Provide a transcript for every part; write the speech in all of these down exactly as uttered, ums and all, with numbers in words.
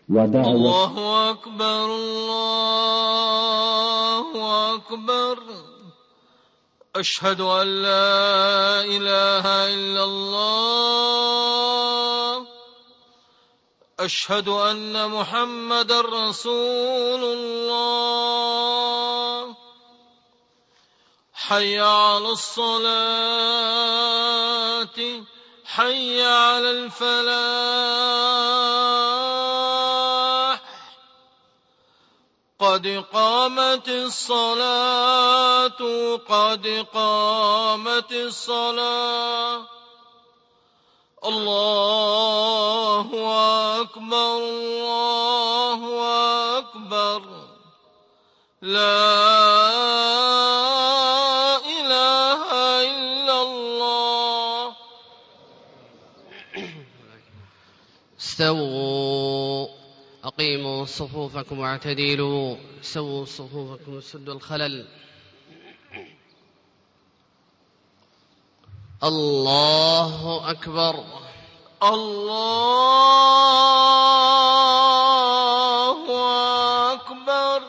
ودعوة الله أكبر الله أكبر. أشهد أن لا إله إلا الله. أشهد أن محمدًا رسول الله. حي على الصلاة حي على الفلاح. قد قامت الصلاة قد قامت الصلاة. الله أكبر الله أكبر. لا إله إلا الله. استووا أقيموا صفوفكم واعتدلوا. سووا صفوفكم وسدوا الخلل. الله أكبر الله أكبر.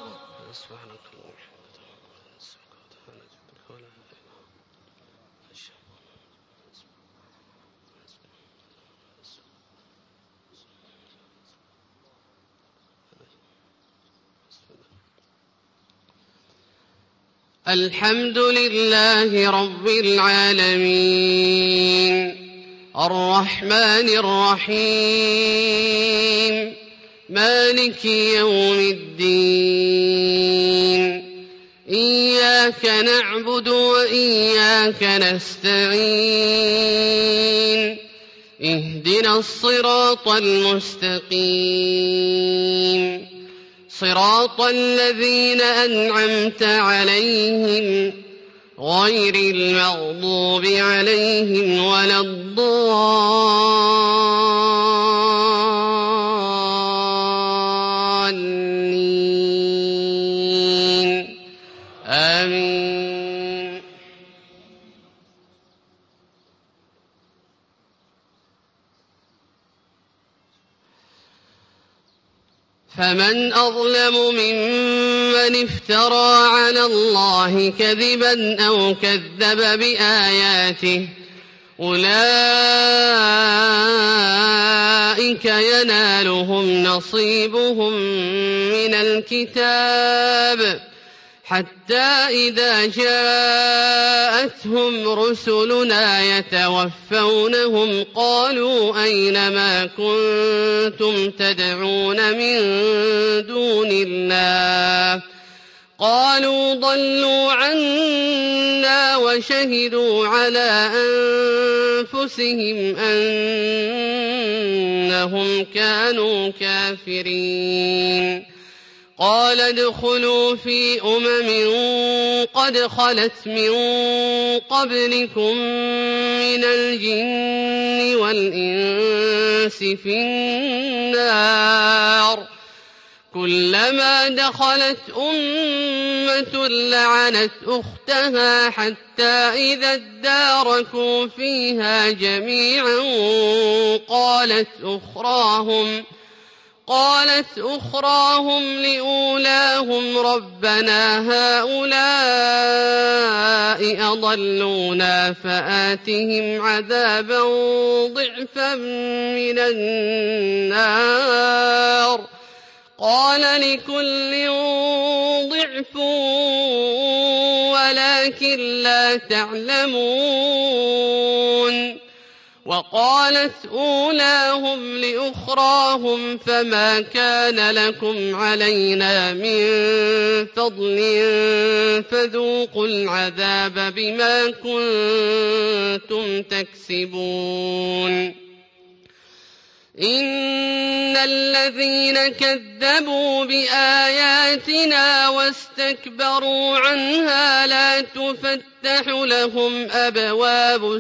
الحمد لله رب العالمين الرحمن الرحيم مالك يوم الدين. إياك نعبد وإياك نستعين. اهدنا الصراط المستقيم صراط الذين أنعمت عليهم غير المغضوب عليهم ولا الضالين. آمين. فمن أظلم ممن افترى على الله كذبا أو كذب بآياته. أولئك ينالهم نصيبهم من الكتاب حتى إذا جاءتهم رسلنا يتوفونهم قالوا أين ما كنتم تدعون من دون الله قالوا ضلوا عنا وشهدوا على أنفسهم أنهم كانوا كافرين. قال ادخلوا في أمم قد خلت من قبلكم من الجن والإنس في النار كلما دخلت أمة لعنت أختها حتى إذا اداركوا فيها جميعا قالت أخراهم قالت أخراهم لأولاهم ربنا هؤلاء أضلونا فآتهم عذابا ضعفا من النار قال لكل ضعف ولكن لا تعلمون. وقالت أولاهم لأخراهم فما كان لكم علينا من فضل فذوقوا العذاب بما كنتم تكسبون. إن الذين كذبوا بآياتنا واستكبروا عنها لا تفتح لهم أبواب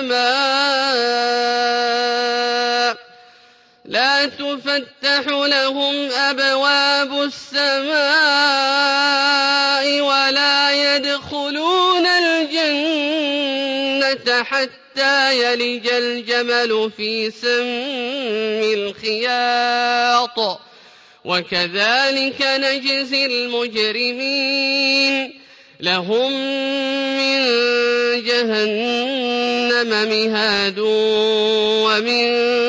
السماء لا تفتح لهم أبواب السماء ولا يدخلون الجنة حتى يلج الجمل في سم الخياط وكذلك نجزي المجرمين لهم من جهنم مهاد ومن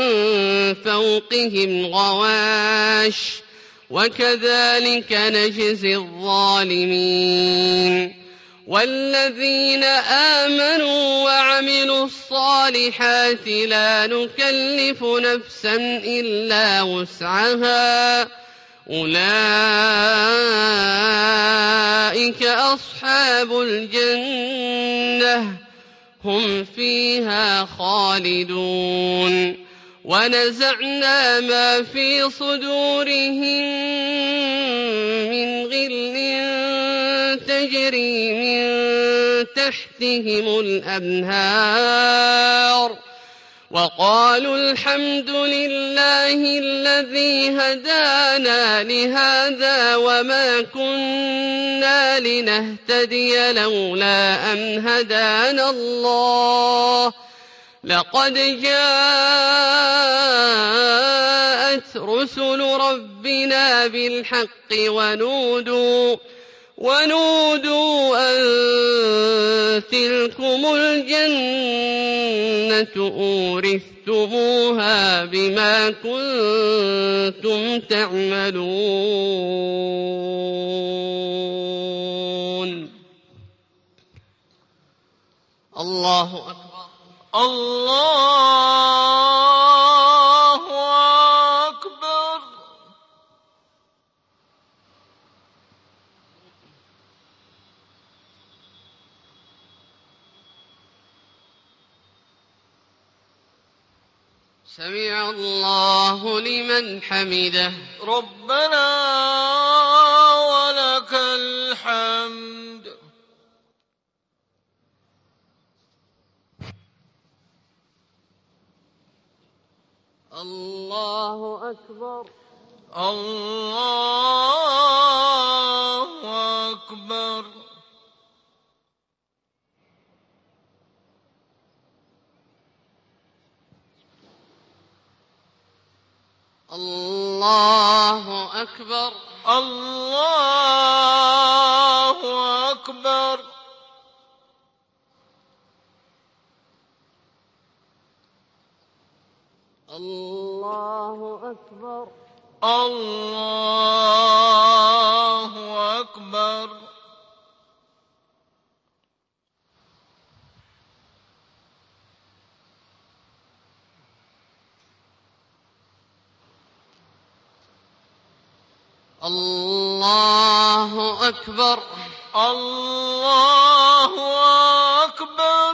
فوقهم غواش وكذلك نجزي الظالمين والذين آمنوا وعملوا الصالحات لا نكلف نفسا إلا وسعها أولئك أصحاب الجنة هم فيها خالدون ونزعنا ما في صدورهم من غل تجري من تحتهم الأنهار وقالوا الحمد لله الذي هدانا لهذا وما كنا لنهتدي لولا أن هدانا الله لقد جاءت رسل ربنا بالحق ونودوا ونودوا أن تلكم الجنة أورثتموها بما كنتم تعملون. الله أكبر. الله أكبر. سمع الله لمن حمده. ربنا ولك الحمد. الله أكبر. الله أكبر. الله أكبر. الله أكبر. الله أكبر. الله أكبر. الله أكبر. الله أكبر.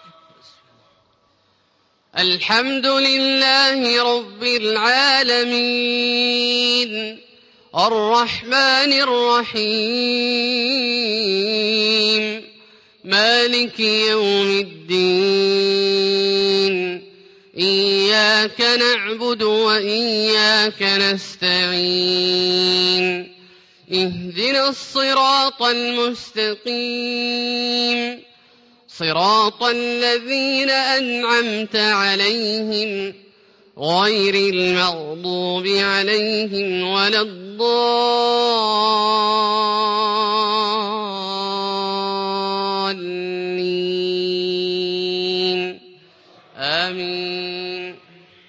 الحمد لله رب العالمين الرحمن الرحيم مالك يوم الدين إياك نعبد وإياك نستعين اهدنا الصراط المستقيم صراط الذين أنعمت عليهم غير المغضوب عليهم ولا الضالين آمين.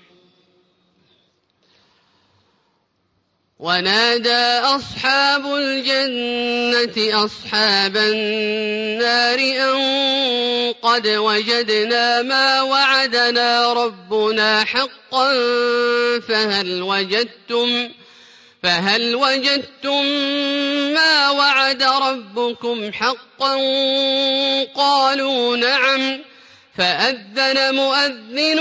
ونادى أصحاب الجنة أصحاب النار أن قد وجدنا ما وعدنا ربنا حقا فهل وجدتم فهل وجدتم ما وعد ربكم حقا قالوا نعم فأذن مؤذن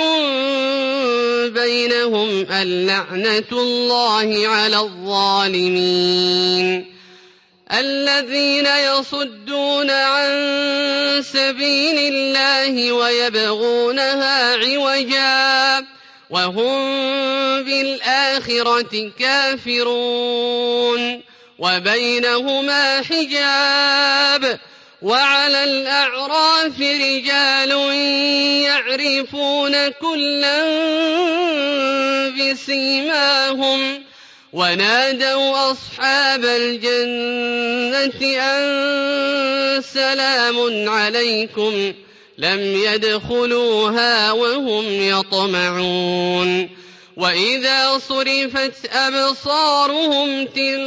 بينهم اللعنة الله على الظالمين الذين يصدون عن سبيل الله ويبغونها عوجا وهم بالآخرة كافرون وبينهما حجاب وعلى الأعراف رجال يعرفون كلا بسيماهم ونادوا أصحاب الجنة أن سلام عليكم لم يدخلوها وهم يطمعون وإذا صرفت أبصارهم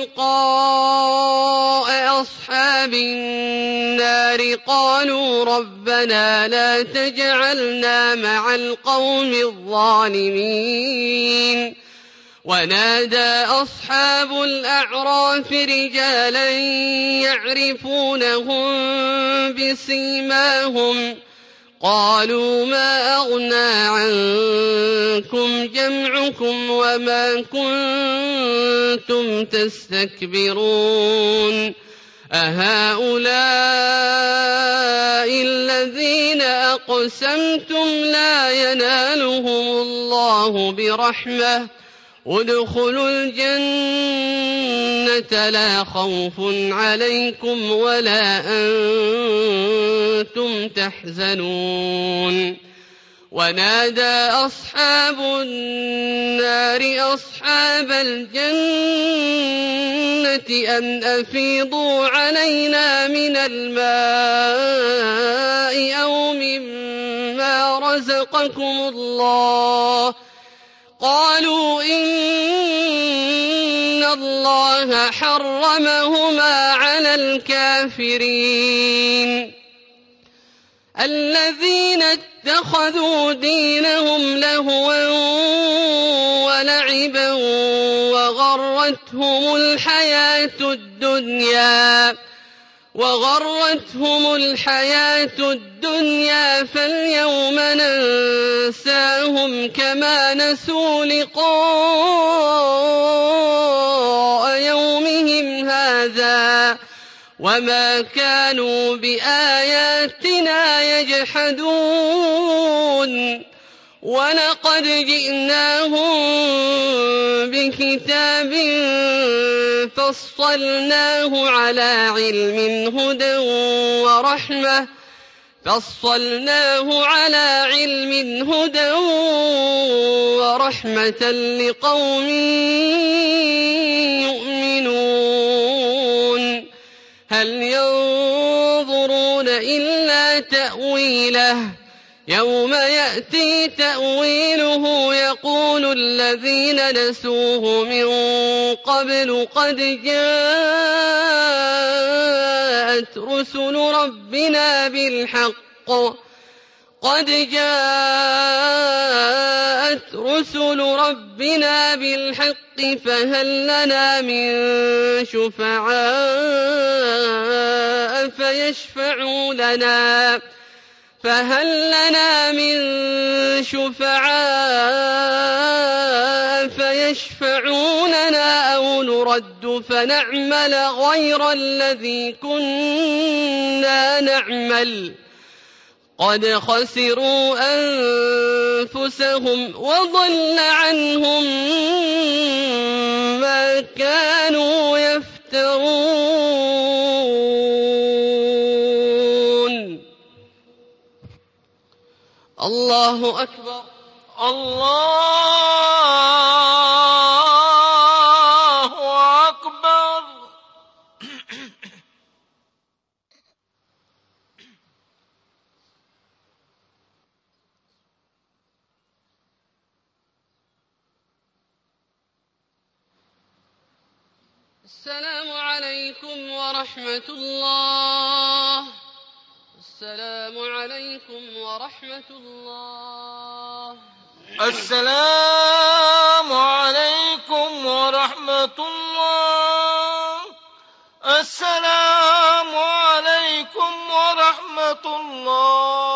تلقاء أصحاب النار قالوا ربنا لا تجعلنا مع القوم الظالمين ونادى أصحاب الأعراف رجالا يعرفونهم بسيماهم قالوا ما أغنى عنكم جمعكم وما كنتم تستكبرون أهؤلاء الذين أقسمتم لا ينالهم الله برحمة ادخلوا الجنة لا خوف عليكم ولا أنتم تحزنون ونادى أصحاب النار أصحاب الجنة أن أفيضوا علينا من الماء أو مما رزقكم الله قالوا إن الله حرمهما على الكافرين الذين اتخذوا دينهم لهوا ولعبا وغرتهم الحياة الدنيا وغرتهم الحياة الدنيا فاليوم ننساهم كما نسوا لقاء يومهم هذا وما كانوا بآياتنا يجحدون ولقد جئناهم بكتاب فصلناه على علم هدى ورحمة فصلناه على علم هدى ورحمة لقوم يؤمنون هل ينظرون إلا تأويله يوم يأتي تأويله يقول الذين نسوه من قبل قد جاءت رسل ربنا بالحق قد جاءت رسل ربنا بالحق فهل لنا من شفعاء فيشفعوا لنا فهل لنا من شفعاء فيشفعوا لنا أو نرد فنعمل غير الذي كنا نعمل قد خسروا أنفسهم وضل عنهم ما كانوا يفترون. الله أكبر. الله أكبر. السلام عليكم ورحمة الله. السلام عليكم ورحمة الله. السلام عليكم ورحمة الله. السلام عليكم ورحمة الله.